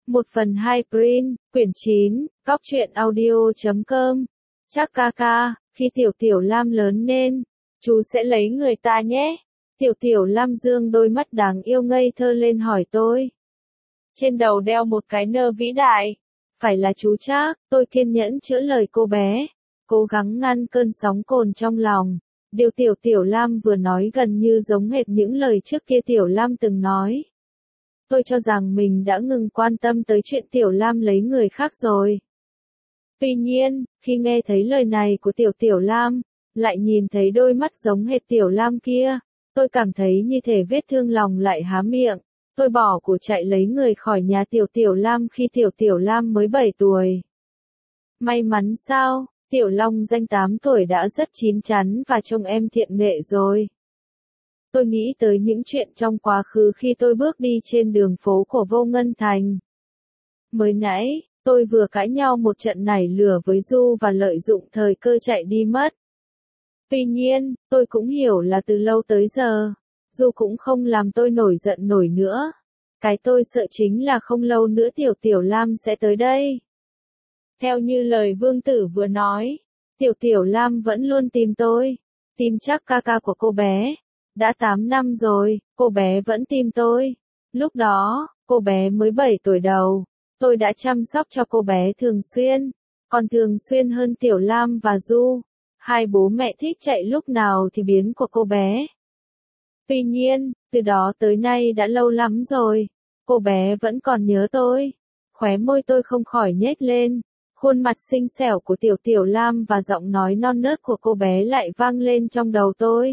1/2 Print, quyển 9, Cóc truyện audio.com. Chắc ca ca, khi Tiểu Tiểu Lam lớn lên, chú sẽ lấy người ta nhé. Tiểu Tiểu Lam dương đôi mắt đáng yêu ngây thơ lên hỏi tôi. Trên đầu đeo một cái nơ vĩ đại. Phải là chú chắc, tôi kiên nhẫn chữa lời cô bé, cố gắng ngăn cơn sóng cồn trong lòng. Điều Tiểu Tiểu Lam vừa nói gần như giống hệt những lời trước kia Tiểu Lam từng nói. Tôi cho rằng mình đã ngừng quan tâm tới chuyện Tiểu Lam lấy người khác rồi. Tuy nhiên, khi nghe thấy lời này của Tiểu Tiểu Lam, lại nhìn thấy đôi mắt giống hệt Tiểu Lam kia, tôi cảm thấy như thể vết thương lòng lại há miệng. Tôi bỏ cuộc chạy lấy người khỏi nhà Tiểu Tiểu Lam khi Tiểu Tiểu Lam mới 7 tuổi. May mắn sao, Tiểu Long Danh 8 tuổi đã rất chín chắn và trông em thiện nghệ rồi. Tôi nghĩ tới những chuyện trong quá khứ khi tôi bước đi trên đường phố của Vô Ngân Thành. Mới nãy, tôi vừa cãi nhau một trận nảy lửa với Du và lợi dụng thời cơ chạy đi mất. Tuy nhiên, tôi cũng hiểu là từ lâu tới giờ, Du cũng không làm tôi nổi giận nổi nữa. Cái tôi sợ chính là không lâu nữa Tiểu Tiểu Lam sẽ tới đây. Theo như lời Vương Tử vừa nói, Tiểu Tiểu Lam vẫn luôn tìm tôi, tìm chắc ca ca của cô bé. Đã 8 năm rồi, cô bé vẫn tìm tôi. Lúc đó, cô bé mới 7 tuổi đầu. Tôi đã chăm sóc cho cô bé thường xuyên, còn thường xuyên hơn Tiểu Lam và Du. Hai bố mẹ thích chạy lúc nào thì biến của cô bé. Tuy nhiên, từ đó tới nay đã lâu lắm rồi, cô bé vẫn còn nhớ tôi. Khóe môi tôi không khỏi nhếch lên, khuôn mặt xinh xẻo của Tiểu Tiểu Lam và giọng nói non nớt của cô bé lại vang lên trong đầu tôi.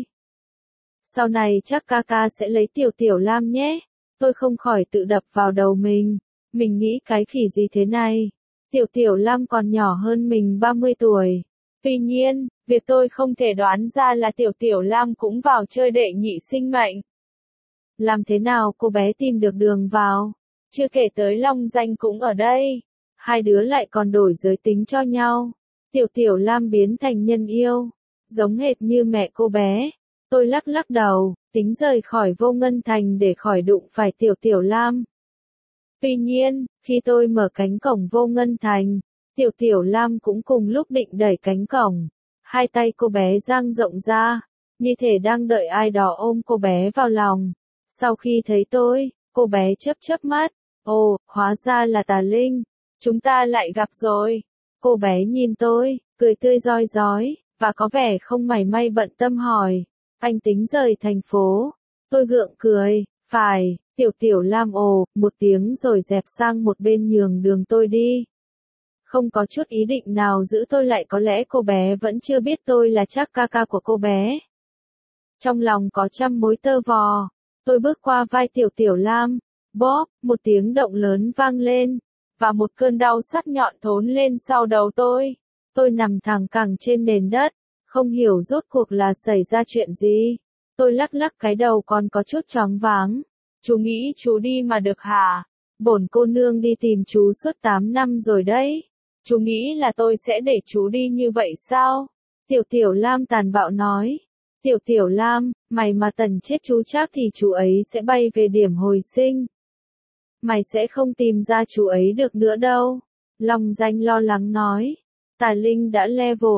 Sau này chắc ca ca sẽ lấy Tiểu Tiểu Lam nhé. Tôi không khỏi tự đập vào đầu mình. Mình nghĩ cái khỉ gì thế này? Tiểu Tiểu Lam còn nhỏ hơn mình 30 tuổi. Tuy nhiên, việc tôi không thể đoán ra là Tiểu Tiểu Lam cũng vào chơi đệ nhị sinh mệnh. Làm thế nào cô bé tìm được đường vào? Chưa kể tới Long Danh cũng ở đây. Hai đứa lại còn đổi giới tính cho nhau. Tiểu Tiểu Lam biến thành nhân yêu, giống hệt như mẹ cô bé. Tôi lắc lắc đầu, tính rời khỏi Vô Ngân Thành để khỏi đụng phải Tiểu Tiểu Lam. Tuy nhiên, khi tôi mở cánh cổng Vô Ngân Thành, Tiểu Tiểu Lam cũng cùng lúc định đẩy cánh cổng. Hai tay cô bé dang rộng ra, như thể đang đợi ai đó ôm cô bé vào lòng. Sau khi thấy tôi, cô bé chớp chớp mắt. Ồ, hóa ra là Tà Linh. Chúng ta lại gặp rồi. Cô bé nhìn tôi, cười tươi rói rói, và có vẻ không mảy may bận tâm hỏi. Anh tính rời thành phố. Tôi gượng cười, phải. Tiểu Tiểu Lam ồ, một tiếng rồi dẹp sang một bên nhường đường tôi đi. Không có chút ý định nào giữ tôi lại, có lẽ cô bé vẫn chưa biết tôi là chắc ca ca của cô bé. Trong lòng có trăm mối tơ vò, tôi bước qua vai Tiểu Tiểu Lam, bóp, một tiếng động lớn vang lên, và một cơn đau sắc nhọn thốn lên sau đầu tôi. Tôi nằm thẳng cẳng trên nền đất, không hiểu rốt cuộc là xảy ra chuyện gì. Tôi lắc lắc cái đầu còn có chút choáng váng. Chú nghĩ chú đi mà được hả? Bổn cô nương đi tìm chú suốt 8 năm rồi đấy. Chú nghĩ là tôi sẽ để chú đi như vậy sao? Tiểu Tiểu Lam tàn bạo nói. Tiểu Tiểu Lam, mày mà tần chết chú chắc thì chú ấy sẽ bay về điểm hồi sinh. Mày sẽ không tìm ra chú ấy được nữa đâu. Long Danh lo lắng nói. Tà Linh đã level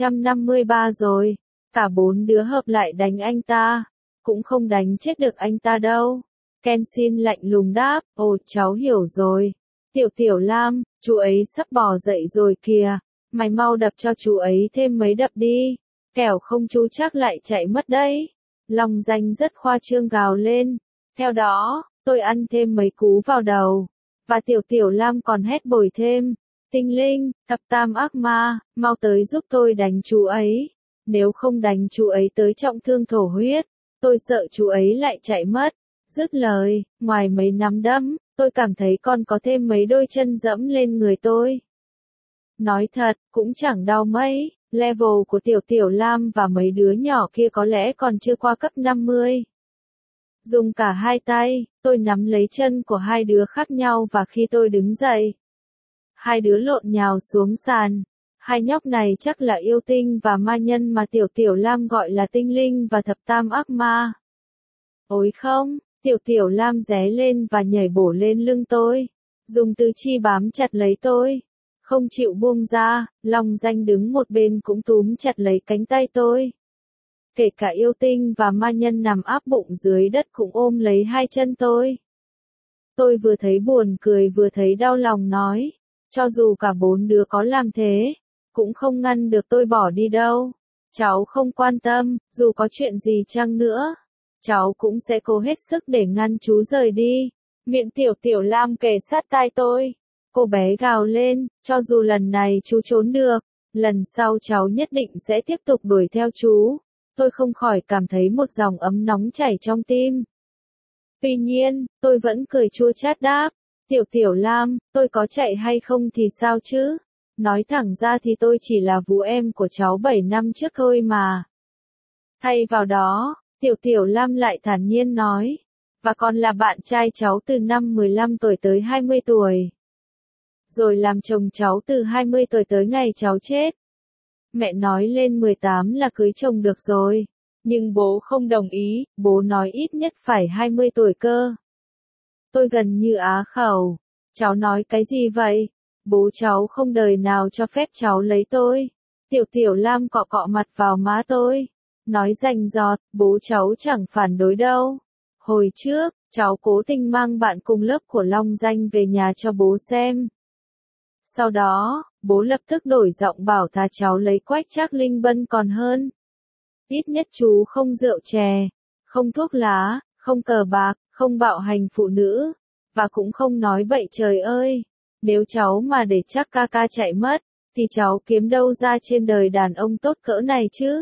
253 rồi. Cả 4 đứa hợp lại đánh anh ta. Cũng không đánh chết được anh ta đâu. Kenshin lạnh lùng đáp, ồ cháu hiểu rồi. Tiểu Tiểu Lam, chú ấy sắp bò dậy rồi kìa. Mày mau đập cho chú ấy thêm mấy đập đi. Kẻo không chú chắc lại chạy mất đấy. Long Danh rất khoa trương gào lên. Theo đó, tôi ăn thêm mấy cú vào đầu. Và Tiểu Tiểu Lam còn hét bồi thêm. Tinh Linh, thập tam ác ma, mau tới giúp tôi đánh chú ấy. Nếu không đánh chú ấy tới trọng thương thổ huyết, tôi sợ chú ấy lại chạy mất. Dứt lời, ngoài mấy nắm đấm, tôi cảm thấy còn có thêm mấy đôi chân dẫm lên người tôi. Nói thật, cũng chẳng đau mấy, level của Tiểu Tiểu Lam và mấy đứa nhỏ kia có lẽ còn chưa qua cấp 50. Dùng cả hai tay, tôi nắm lấy chân của hai đứa khác nhau và khi tôi đứng dậy, hai đứa lộn nhào xuống sàn. Hai nhóc này chắc là yêu tinh và ma nhân mà Tiểu Tiểu Lam gọi là tinh linh và thập tam ác ma. Ôi không, Tiểu Tiểu Lam ré lên và nhảy bổ lên lưng tôi. dùng tứ chi bám chặt lấy tôi, không chịu buông ra. Long Danh đứng một bên cũng túm chặt lấy cánh tay tôi. Kể cả yêu tinh và ma nhân nằm áp bụng dưới đất cũng ôm lấy hai chân tôi. Tôi vừa thấy buồn cười vừa thấy đau lòng nói, cho dù cả bốn đứa có làm thế, cũng không ngăn được tôi bỏ đi đâu. Cháu không quan tâm, dù có chuyện gì chăng nữa, cháu cũng sẽ cố hết sức để ngăn chú rời đi. Miệng Tiểu Tiểu Lam kề sát tai tôi. Cô bé gào lên, cho dù lần này chú trốn được, lần sau cháu nhất định sẽ tiếp tục đuổi theo chú. Tôi không khỏi cảm thấy một dòng ấm nóng chảy trong tim. Tuy nhiên, tôi vẫn cười chua chát đáp, Tiểu Tiểu Lam, tôi có chạy hay không thì sao chứ? Nói thẳng ra thì tôi chỉ là vú em của cháu 7 năm trước thôi mà. Thay vào đó, Tiểu Tiểu Lam lại thản nhiên nói, và còn là bạn trai cháu từ năm 15 tuổi tới 20 tuổi. Rồi làm chồng cháu từ 20 tuổi tới ngày cháu chết. Mẹ nói lên 18 là cưới chồng được rồi. Nhưng bố không đồng ý, bố nói ít nhất phải 20 tuổi cơ. Tôi gần như á khẩu. Cháu nói cái gì vậy? Bố cháu không đời nào cho phép cháu lấy tôi. Tiểu Tiểu Lam cọ cọ mặt vào má tôi. Nói rành rọt, bố cháu chẳng phản đối đâu. Hồi trước, cháu cố tình mang bạn cùng lớp của Long Danh về nhà cho bố xem. Sau đó, bố lập tức đổi giọng bảo thà cháu lấy Quách Trác Linh Bân còn hơn. Ít nhất chú không rượu chè, không thuốc lá, không cờ bạc, không bạo hành phụ nữ, và cũng không nói bậy trời ơi. Nếu cháu mà để Trác ca ca chạy mất, thì cháu kiếm đâu ra trên đời đàn ông tốt cỡ này chứ?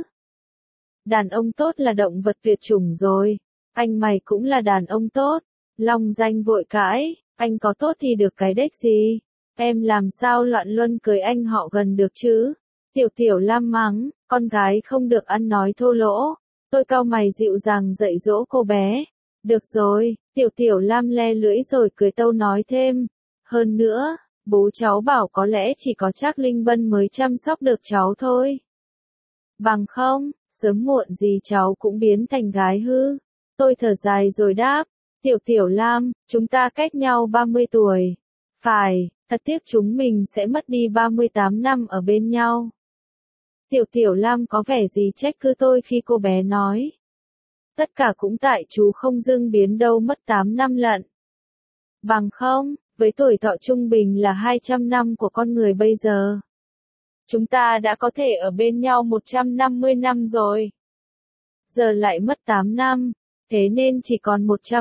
Đàn ông tốt là động vật tuyệt chủng rồi, anh mày cũng là đàn ông tốt. Long Danh vội cãi, anh có tốt thì được cái đếch gì? Em làm sao loạn luân cưới anh họ gần được chứ? Tiểu Tiểu Lam mắng, con gái không được ăn nói thô lỗ. Tôi cau mày dịu dàng dạy dỗ cô bé. Được rồi, Tiểu Tiểu Lam le lưỡi rồi cười tâu nói thêm. Hơn nữa, bố cháu bảo có lẽ chỉ có Trác Linh Bân mới chăm sóc được cháu thôi. Bằng không, sớm muộn gì cháu cũng biến thành gái hư. Tôi thở dài rồi đáp. Tiểu Tiểu Lam, chúng ta cách nhau 30 tuổi. Phải, thật tiếc chúng mình sẽ mất đi 38 năm ở bên nhau. Tiểu Tiểu Lam có vẻ gì trách cứ tôi khi cô bé nói. Tất cả cũng tại chú không dưng biến đâu mất 8 năm lận. Bằng không, với tuổi thọ trung bình là 200 năm của con người bây giờ, chúng ta đã có thể ở bên nhau 150 năm rồi. Giờ lại mất 8 năm, thế nên chỉ còn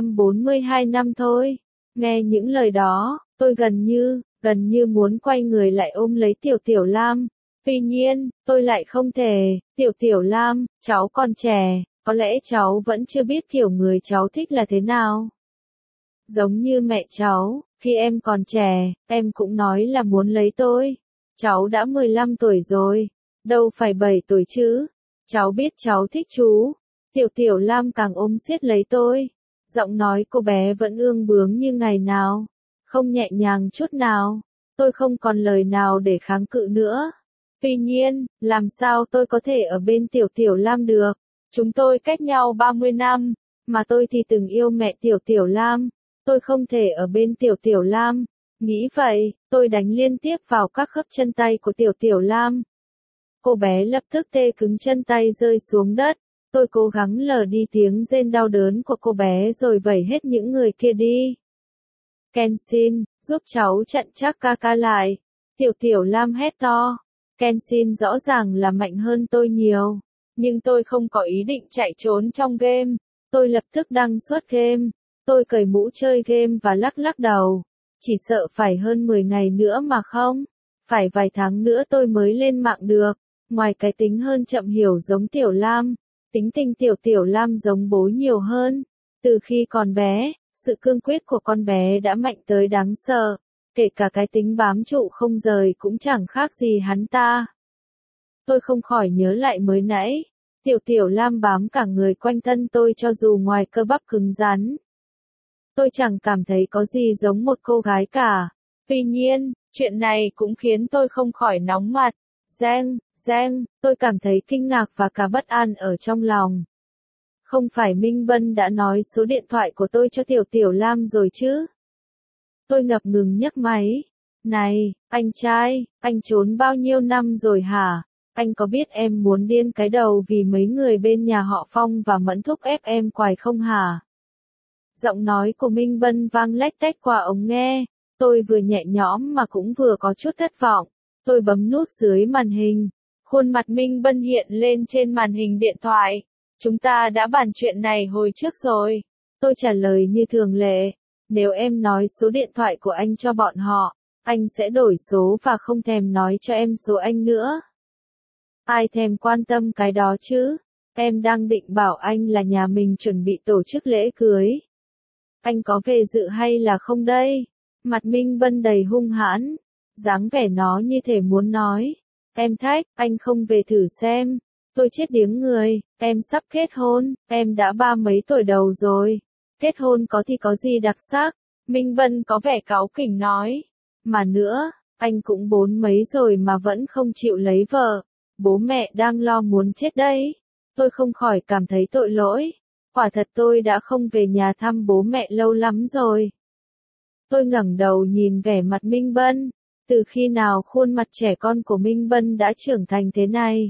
142 năm thôi. Nghe những lời đó, tôi gần như muốn quay người lại ôm lấy Tiểu Tiểu Lam. Tuy nhiên, tôi lại không thể. Tiểu Tiểu Lam, cháu còn trẻ, có lẽ cháu vẫn chưa biết kiểu người cháu thích là thế nào. Giống như mẹ cháu, khi em còn trẻ, em cũng nói là muốn lấy tôi. Cháu đã 15 tuổi rồi, đâu phải 7 tuổi chứ. Cháu biết cháu thích chú. Tiểu Tiểu Lam càng ôm siết lấy tôi. Giọng nói cô bé vẫn ương bướng như ngày nào, không nhẹ nhàng chút nào. Tôi không còn lời nào để kháng cự nữa. Tuy nhiên, làm sao tôi có thể ở bên Tiểu Tiểu Lam được? Chúng tôi cách nhau 30 năm, mà tôi thì từng yêu mẹ Tiểu Tiểu Lam. Tôi không thể ở bên Tiểu Tiểu Lam. Nghĩ vậy, tôi đánh liên tiếp vào các khớp chân tay của Tiểu Tiểu Lam. Cô bé lập tức tê cứng chân tay rơi xuống đất. Tôi cố gắng lờ đi tiếng rên đau đớn của cô bé rồi vẩy hết những người kia đi. Kenshin, giúp cháu chặn Trác ca ca lại. Tiểu Tiểu Lam hét to. Kenshin rõ ràng là mạnh hơn tôi nhiều. Nhưng tôi không có ý định chạy trốn trong game. Tôi lập tức đăng xuất game. Tôi cởi mũ chơi game và lắc lắc đầu. Chỉ sợ phải hơn 10 ngày nữa mà không. Phải vài tháng nữa tôi mới lên mạng được. Ngoài cái tính hơn chậm hiểu giống Tiểu Lam, tính tình Tiểu Tiểu Lam giống bố nhiều hơn. Từ khi còn bé, sự cương quyết của con bé đã mạnh tới đáng sợ. Kể cả cái tính bám trụ không rời cũng chẳng khác gì hắn ta. Tôi không khỏi nhớ lại mới nãy. Tiểu Tiểu Lam bám cả người quanh thân tôi cho dù ngoài cơ bắp cứng rắn. Tôi chẳng cảm thấy có gì giống một cô gái cả. Tuy nhiên, chuyện này cũng khiến tôi không khỏi nóng mặt. Giang, tôi cảm thấy kinh ngạc và cả bất an ở trong lòng. Không phải Minh Vân đã nói số điện thoại của tôi cho Tiểu Tiểu Lam rồi chứ? Tôi ngập ngừng nhấc máy. Này, anh trai, anh trốn bao nhiêu năm rồi hả? Anh có biết em muốn điên cái đầu vì mấy người bên nhà họ Phong và Mẫn thúc ép em quài không hả? Giọng nói của Minh Bân vang lách tách qua ống nghe. Tôi vừa nhẹ nhõm mà cũng vừa có chút thất vọng. Tôi bấm nút dưới màn hình. Khuôn mặt Minh Bân hiện lên trên màn hình điện thoại. Chúng ta đã bàn chuyện này hồi trước rồi. Tôi trả lời như thường lệ. Nếu em nói số điện thoại của anh cho bọn họ, anh sẽ đổi số và không thèm nói cho em số anh nữa. Ai thèm quan tâm cái đó chứ? Em đang định bảo anh là nhà mình chuẩn bị tổ chức lễ cưới. Anh có về dự hay là không đây? Mặt Minh Bân đầy hung hãn, dáng vẻ nó như thể muốn nói. Em thách, anh không về thử xem. Tôi chết điếng người, em sắp kết hôn, em đã 30 mấy tuổi đầu rồi. Kết hôn có thì có gì đặc sắc? Minh Bân có vẻ cáu kỉnh nói. Mà nữa, anh cũng 40 mấy rồi mà vẫn không chịu lấy vợ. Bố mẹ đang lo muốn chết đấy. Tôi không khỏi cảm thấy tội lỗi. Quả thật tôi đã không về nhà thăm bố mẹ lâu lắm rồi. Tôi ngẩng đầu nhìn vẻ mặt Minh Bân. Từ khi nào khuôn mặt trẻ con của Minh Bân đã trưởng thành thế này?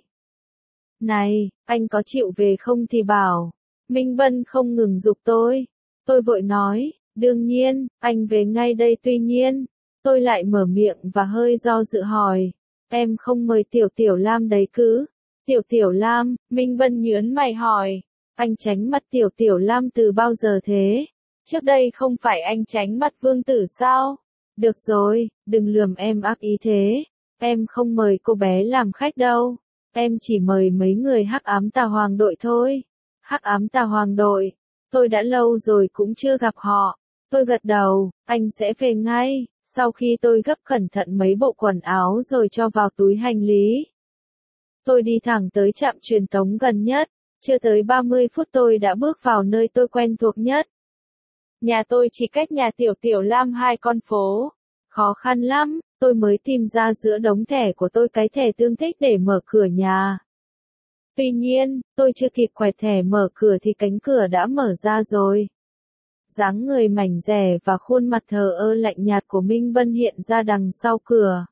Này, anh có chịu về không thì bảo. Minh Bân không ngừng giục tôi. Tôi vội nói, đương nhiên, anh về ngay đây tuy nhiên. Tôi lại mở miệng và hơi do dự hỏi. Em không mời Tiểu Tiểu Lam đấy cứ. Tiểu Tiểu Lam, Minh Bân nhớn mày hỏi. Anh tránh mặt Tiểu Tiểu Lam từ bao giờ thế? Trước đây không phải anh tránh mặt Vương Tử sao? Được rồi, đừng lườm em ác ý thế. Em không mời cô bé làm khách đâu. Em chỉ mời mấy người Hắc Ám Tà Hoàng đội thôi. Hắc Ám Tà Hoàng đội. Tôi đã lâu rồi cũng chưa gặp họ. Tôi gật đầu, anh sẽ về ngay. Sau khi tôi gấp cẩn thận mấy bộ quần áo rồi cho vào túi hành lý. Tôi đi thẳng tới trạm truyền tống gần nhất. Chưa tới 30 phút tôi đã bước vào nơi tôi quen thuộc nhất. Nhà tôi chỉ cách nhà Tiểu Tiểu Lam 2 con phố. Khó khăn lắm, tôi mới tìm ra giữa đống thẻ của tôi cái thẻ tương thích để mở cửa nhà. Tuy nhiên, tôi chưa kịp quẹt thẻ mở cửa thì cánh cửa đã mở ra rồi. Dáng người mảnh dẻ và khuôn mặt thờ ơ lạnh nhạt của Minh Bân hiện ra đằng sau cửa.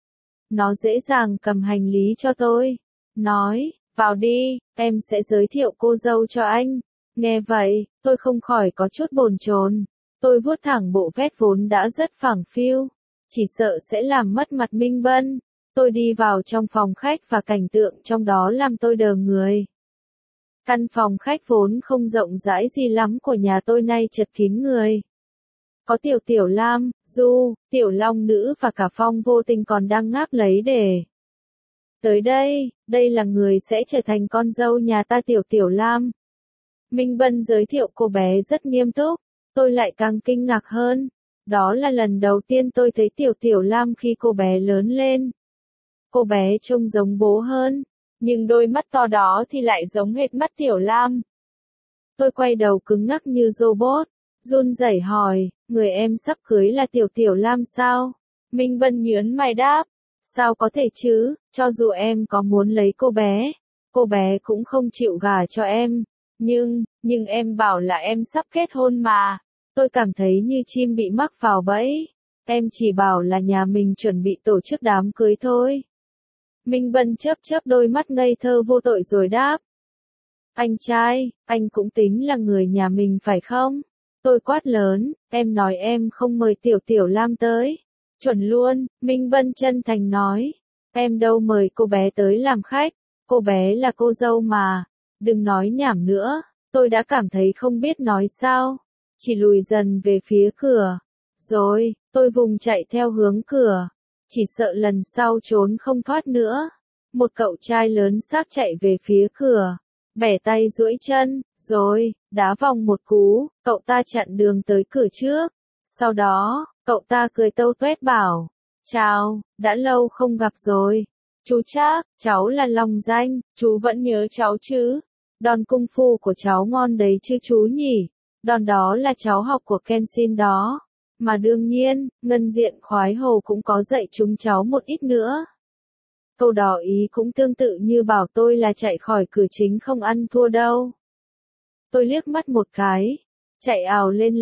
Nó dễ dàng cầm hành lý cho tôi. Nói, vào đi, em sẽ giới thiệu cô dâu cho anh. Nghe vậy, tôi không khỏi có chút bồn chồn. Tôi vuốt thẳng bộ vest vốn đã rất phẳng phiu. Chỉ sợ sẽ làm mất mặt Minh Bân. Tôi đi vào trong phòng khách và cảnh tượng trong đó làm tôi đờ người. Căn phòng khách vốn không rộng rãi gì lắm của nhà tôi nay chật kín người. Có Tiểu Tiểu Lam, Du, Tiểu Long Nữ và cả Phong Vô Tình còn đang ngáp lấy để. Tới đây, đây là người sẽ trở thành con dâu nhà ta Tiểu Tiểu Lam. Minh Bân giới thiệu cô bé rất nghiêm túc, tôi lại càng kinh ngạc hơn. Đó là lần đầu tiên tôi thấy Tiểu Tiểu Lam khi cô bé lớn lên. Cô bé trông giống bố hơn, nhưng đôi mắt to đó thì lại giống hệt mắt Tiểu Lam. Tôi quay đầu cứng ngắc như robot, run rẩy hỏi, người em sắp cưới là Tiểu Tiểu Lam sao? Minh Bân nhớn mày đáp, sao có thể chứ, cho dù em có muốn lấy cô bé cũng không chịu gả cho em. Nhưng em bảo là em sắp kết hôn mà. Tôi cảm thấy như chim bị mắc vào bẫy. Em chỉ bảo là nhà mình chuẩn bị tổ chức đám cưới thôi. Minh Bân chớp chớp đôi mắt ngây thơ vô tội rồi đáp. Anh trai, anh cũng tính là người nhà mình phải không? Tôi quát lớn, em nói em không mời Tiểu Tiểu Lam tới. Chuẩn luôn, Minh Bân chân thành nói. Em đâu mời cô bé tới làm khách. Cô bé là cô dâu mà. Đừng nói nhảm nữa. Tôi đã cảm thấy không biết nói sao. Chỉ lùi dần về phía cửa. Rồi, tôi vùng chạy theo hướng cửa. Chỉ sợ lần sau trốn không thoát nữa. Một cậu trai lớn xác chạy về phía cửa. Bẻ tay duỗi chân, rồi, đá vòng một cú, cậu ta chặn đường tới cửa trước. Sau đó, cậu ta cười tâu tuét bảo. Chào, đã lâu không gặp rồi. Chú Trác, cháu là Long Danh, chú vẫn nhớ cháu chứ? Đòn cung phu của cháu ngon đấy chứ chú nhỉ? Đòn đó là cháu học của Kenshin đó. Mà đương nhiên, Ngân Diện Khoái Hồ cũng có dạy chúng cháu một ít nữa. Câu đó ý cũng tương tự như bảo tôi là chạy khỏi cửa chính không ăn thua đâu. Tôi liếc mắt một cái, chạy ào lên lầu,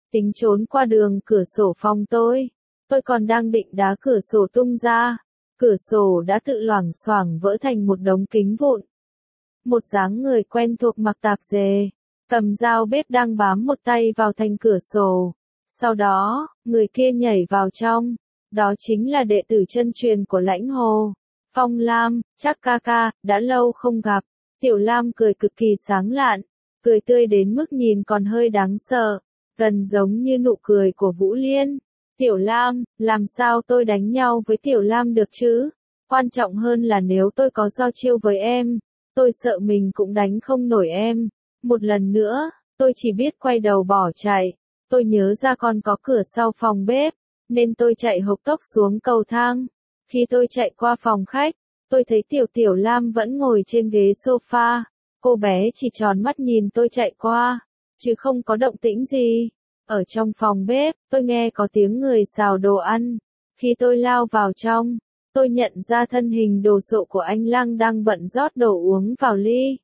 tính trốn qua đường cửa sổ phòng tôi. Tôi còn đang định đá cửa sổ tung ra. Cửa sổ đã tự loảng xoảng vỡ thành một đống kính vụn. Một dáng người quen thuộc mặc tạp dề, cầm dao bếp đang bám một tay vào thành cửa sổ. Sau đó, người kia nhảy vào trong. Đó chính là đệ tử chân truyền của Lãnh Hồ. Phong Lam, chắc ca ca, đã lâu không gặp. Tiểu Lam cười cực kỳ sáng lạn, cười tươi đến mức nhìn còn hơi đáng sợ, gần giống như nụ cười của Vũ Liên. Tiểu Lam, làm sao tôi đánh nhau với Tiểu Lam được chứ? Quan trọng hơn là nếu tôi có giao chiêu với em, tôi sợ mình cũng đánh không nổi em. Một lần nữa, tôi chỉ biết quay đầu bỏ chạy. Tôi nhớ ra còn có cửa sau phòng bếp, nên tôi chạy hộc tốc xuống cầu thang. Khi tôi chạy qua phòng khách, tôi thấy Tiểu Lam vẫn ngồi trên ghế sofa. Cô bé chỉ tròn mắt nhìn tôi chạy qua, chứ không có động tĩnh gì. Ở trong phòng bếp, tôi nghe có tiếng người xào đồ ăn. Khi tôi lao vào trong, tôi nhận ra thân hình đồ sộ của anh Lăng đang bận rót đồ uống vào ly.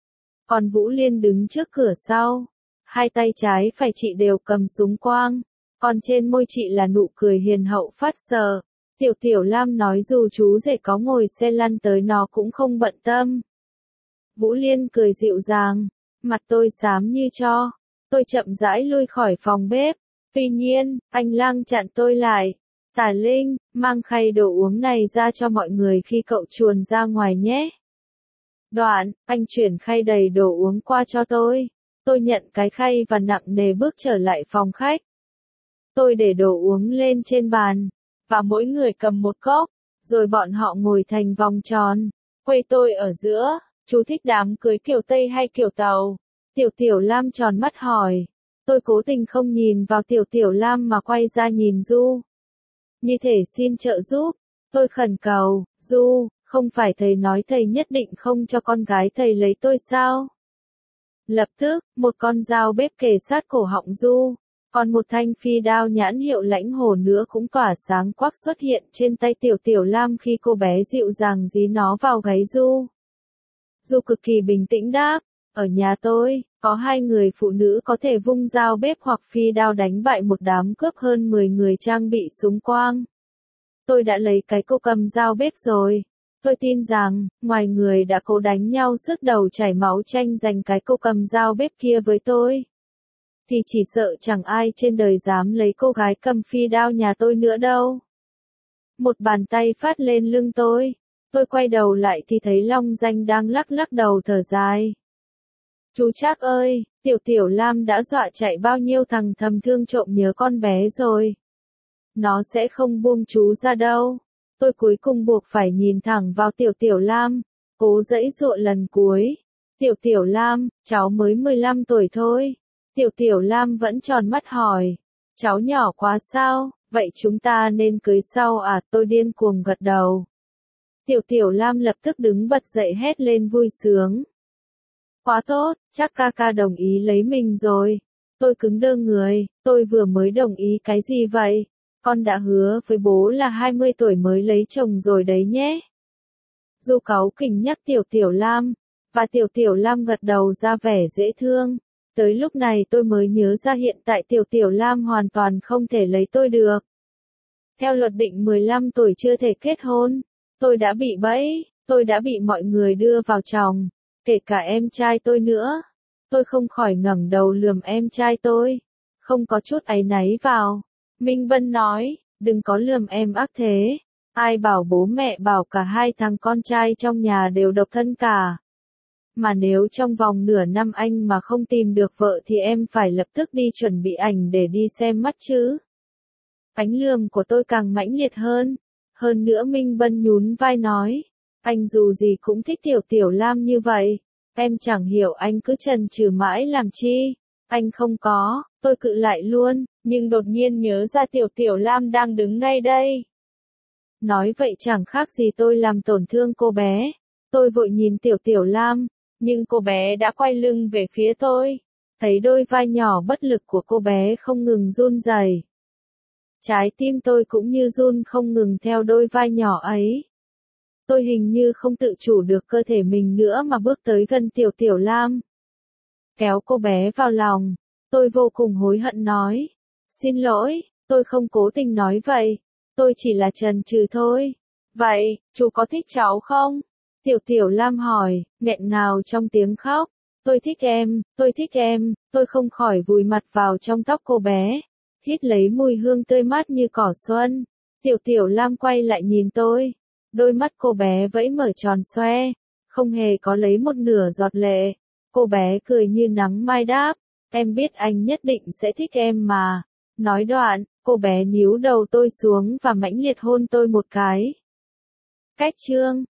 Còn Vũ Liên đứng trước cửa sau. Hai tay trái phải chị đều cầm súng quang, còn trên môi chị là nụ cười hiền hậu phát sợ. Tiểu Lam nói dù chú rể có ngồi xe lăn tới nó cũng không bận tâm. Vũ Liên cười dịu dàng, mặt tôi xám như tro. Tôi chậm rãi lui khỏi phòng bếp. Tuy nhiên, anh Lăng chặn tôi lại. Tả Linh, mang khay đồ uống này ra cho mọi người khi cậu chuồn ra ngoài nhé. Đoạn, anh chuyển khay đầy đồ uống qua cho tôi. Tôi nhận cái khay và nặng nề bước trở lại phòng khách. Tôi để đồ uống lên trên bàn, và mỗi người cầm một cốc, rồi bọn họ ngồi thành vòng tròn. Quây tôi ở giữa. Chú thích đám cưới kiểu Tây hay kiểu Tàu? Tiểu Lam tròn mắt hỏi. Tôi cố tình không nhìn vào Tiểu Lam mà quay ra nhìn Du. Như thể xin trợ giúp. Tôi khẩn cầu, Du, không phải thầy nói thầy nhất định không cho con gái thầy lấy tôi sao? Lập tức, một con dao bếp kề sát cổ họng Du. Còn một thanh phi đao nhãn hiệu Lãnh Hồ nữa cũng tỏa sáng quắc xuất hiện trên tay Tiểu Lam khi cô bé dịu dàng dí nó vào gáy Du. Du cực kỳ bình tĩnh đáp, ở nhà tôi, có 2 người phụ nữ có thể vung dao bếp hoặc phi đao đánh bại một đám cướp hơn 10 người trang bị súng quang. Tôi đã lấy cái cô cầm dao bếp rồi. Tôi tin rằng, ngoài người đã cố đánh nhau sứt đầu chảy máu tranh giành cái cô cầm dao bếp kia với tôi, thì chỉ sợ chẳng ai trên đời dám lấy cô gái cầm phi đao nhà tôi nữa đâu. Một bàn tay phát lên lưng tôi. Tôi quay đầu lại thì thấy Long Danh đang lắc lắc đầu thở dài. Chú Trác ơi, Tiểu Lam đã dọa chạy bao nhiêu thằng thầm thương trộm nhớ con bé rồi. Nó sẽ không buông chú ra đâu. Tôi cuối cùng buộc phải nhìn thẳng vào Tiểu Lam, cố giãy giụa lần cuối. Tiểu Lam, cháu mới 15 tuổi thôi. Tiểu Lam vẫn tròn mắt hỏi. Cháu nhỏ quá sao, vậy chúng ta nên cưới sau à? Tôi điên cuồng gật đầu. Tiểu Lam lập tức đứng bật dậy hét lên vui sướng. Quá tốt, chắc ca ca đồng ý lấy mình rồi. Tôi cứng đơ người, tôi vừa mới đồng ý cái gì vậy? Con đã hứa với bố là 20 tuổi mới lấy chồng rồi đấy nhé. Du cáu kỉnh nhắc Tiểu Lam, và Tiểu Lam gật đầu ra vẻ dễ thương. Tới lúc này tôi mới nhớ ra hiện tại Tiểu Lam hoàn toàn không thể lấy tôi được. Theo luật định 15 tuổi chưa thể kết hôn, tôi đã bị bẫy, tôi đã bị mọi người đưa vào chòng, kể cả em trai tôi nữa. Tôi không khỏi ngẩng đầu lườm em trai tôi, không có chút áy náy vào. Minh Vân nói, đừng có lườm em ác thế. Ai bảo bố mẹ bảo cả 2 thằng con trai trong nhà đều độc thân cả. Mà nếu trong vòng nửa năm anh mà không tìm được vợ thì em phải lập tức đi chuẩn bị ảnh để đi xem mắt chứ. Ánh lườm của tôi càng mãnh liệt hơn. Hơn nữa Minh Vân nhún vai nói, anh dù gì cũng thích Tiểu Lam như vậy. Em chẳng hiểu anh cứ chần chừ mãi làm chi. Anh không có, tôi cự lại luôn, nhưng đột nhiên nhớ ra Tiểu Lam đang đứng ngay đây. Nói vậy chẳng khác gì tôi làm tổn thương cô bé. Tôi vội nhìn Tiểu Lam, nhưng cô bé đã quay lưng về phía tôi. Thấy đôi vai nhỏ bất lực của cô bé không ngừng run rẩy. Trái tim tôi cũng như run không ngừng theo đôi vai nhỏ ấy. Tôi hình như không tự chủ được cơ thể mình nữa mà bước tới gần Tiểu Lam. Kéo cô bé vào lòng, Tôi vô cùng hối hận nói. Xin lỗi, tôi không cố tình nói vậy. Tôi chỉ là chần chừ thôi. Vậy, chú có thích cháu không? Tiểu Tiểu Lam hỏi, nghẹn ngào trong tiếng khóc. Tôi thích em, tôi thích em, tôi không khỏi vùi mặt vào trong tóc cô bé. Hít lấy mùi hương tươi mát như cỏ xuân. Tiểu Tiểu Lam quay lại nhìn tôi. Đôi mắt cô bé vẫy mở tròn xoe. Không hề có lấy một nửa giọt lệ. Cô bé cười như nắng mai đáp. Em biết anh nhất định sẽ thích em mà. Nói đoạn, cô bé níu đầu tôi xuống và mãnh liệt hôn tôi một cái. Cách chương